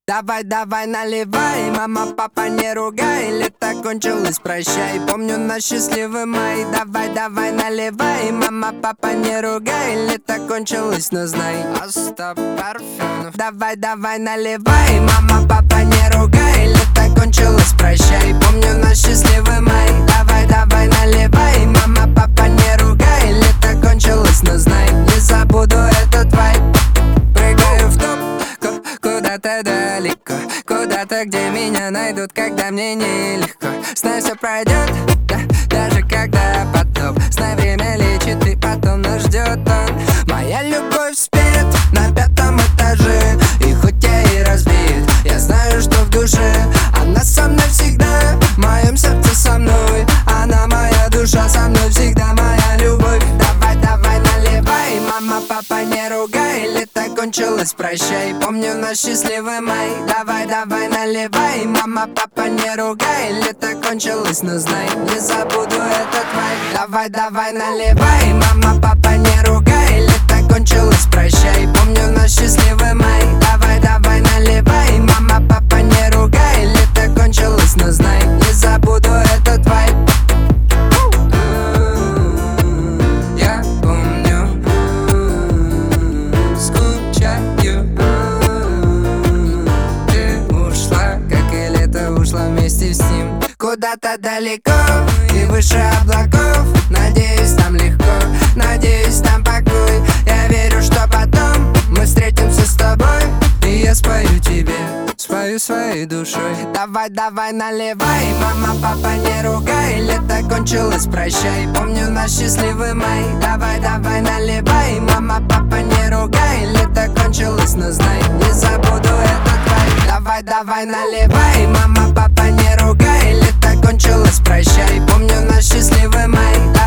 Давай, давай, наливай, мама, папа, не ругай. Лето кончилось, прощай, помню наш счастливый май. Давай, давай, наливай, мама, папа, не ругай. Лето кончилось, но знай, Остап Парфенов. Давай, давай, наливай, мама, папа, не ругай. Лето кончилось, прощай, помню наш счастливый май. Давай, давай, наливай, мама, папа, не ругай. Лето кончилось, но знай, не забуду этот вайб. Прыгаю в топ, куда-то далеко, куда-то, где меня найдут, когда мне нелегко. Знай, все пройдет, да, даже когда потоп. Знай, время лечит, и потом нас ждет он. Моя любовь спит на 5-м этаже, и хоть я и разбит, я знаю, что в душе она со мной всегда. В моем сердце со мной, она моя душа, со мной всегда моя любовь. Давай, давай, наливай, мама, папа, не ругай. Лето кончилось, прощай, помню наш счастливый май. Давай, давай, наливай, мама, папа, не ругай. Лето кончилось, но знай, не забуду этот вайб. Давай, давай, наливай, мама, папа, не ругай. Лето кончилось, прощай, помню наш счастливый май. Давай, давай, наливай, мама, папа, не ругай. Лето кончилось, но знай, не забуду этот вайб. Я помню, скучаю. Ты ушла, как и лето ушло вместе с ним. Куда-то далеко и выше облаков. Надеюсь, там легко, надеюсь, там покой. Я верю, что потом мы встретимся с тобой, и я спою тебе, спою своей душой. Давай, давай, наливай, мама, папа, не ругай. Лето кончилось, прощай, помню наш счастливый май. Давай, давай, наливай, мама, папа, не ругай. Лето кончилось, но знай, не забуду этот вайб. Давай, давай, наливай, мама, папа, не ругай. Лето кончилось, прощай, помню наш счастливый май.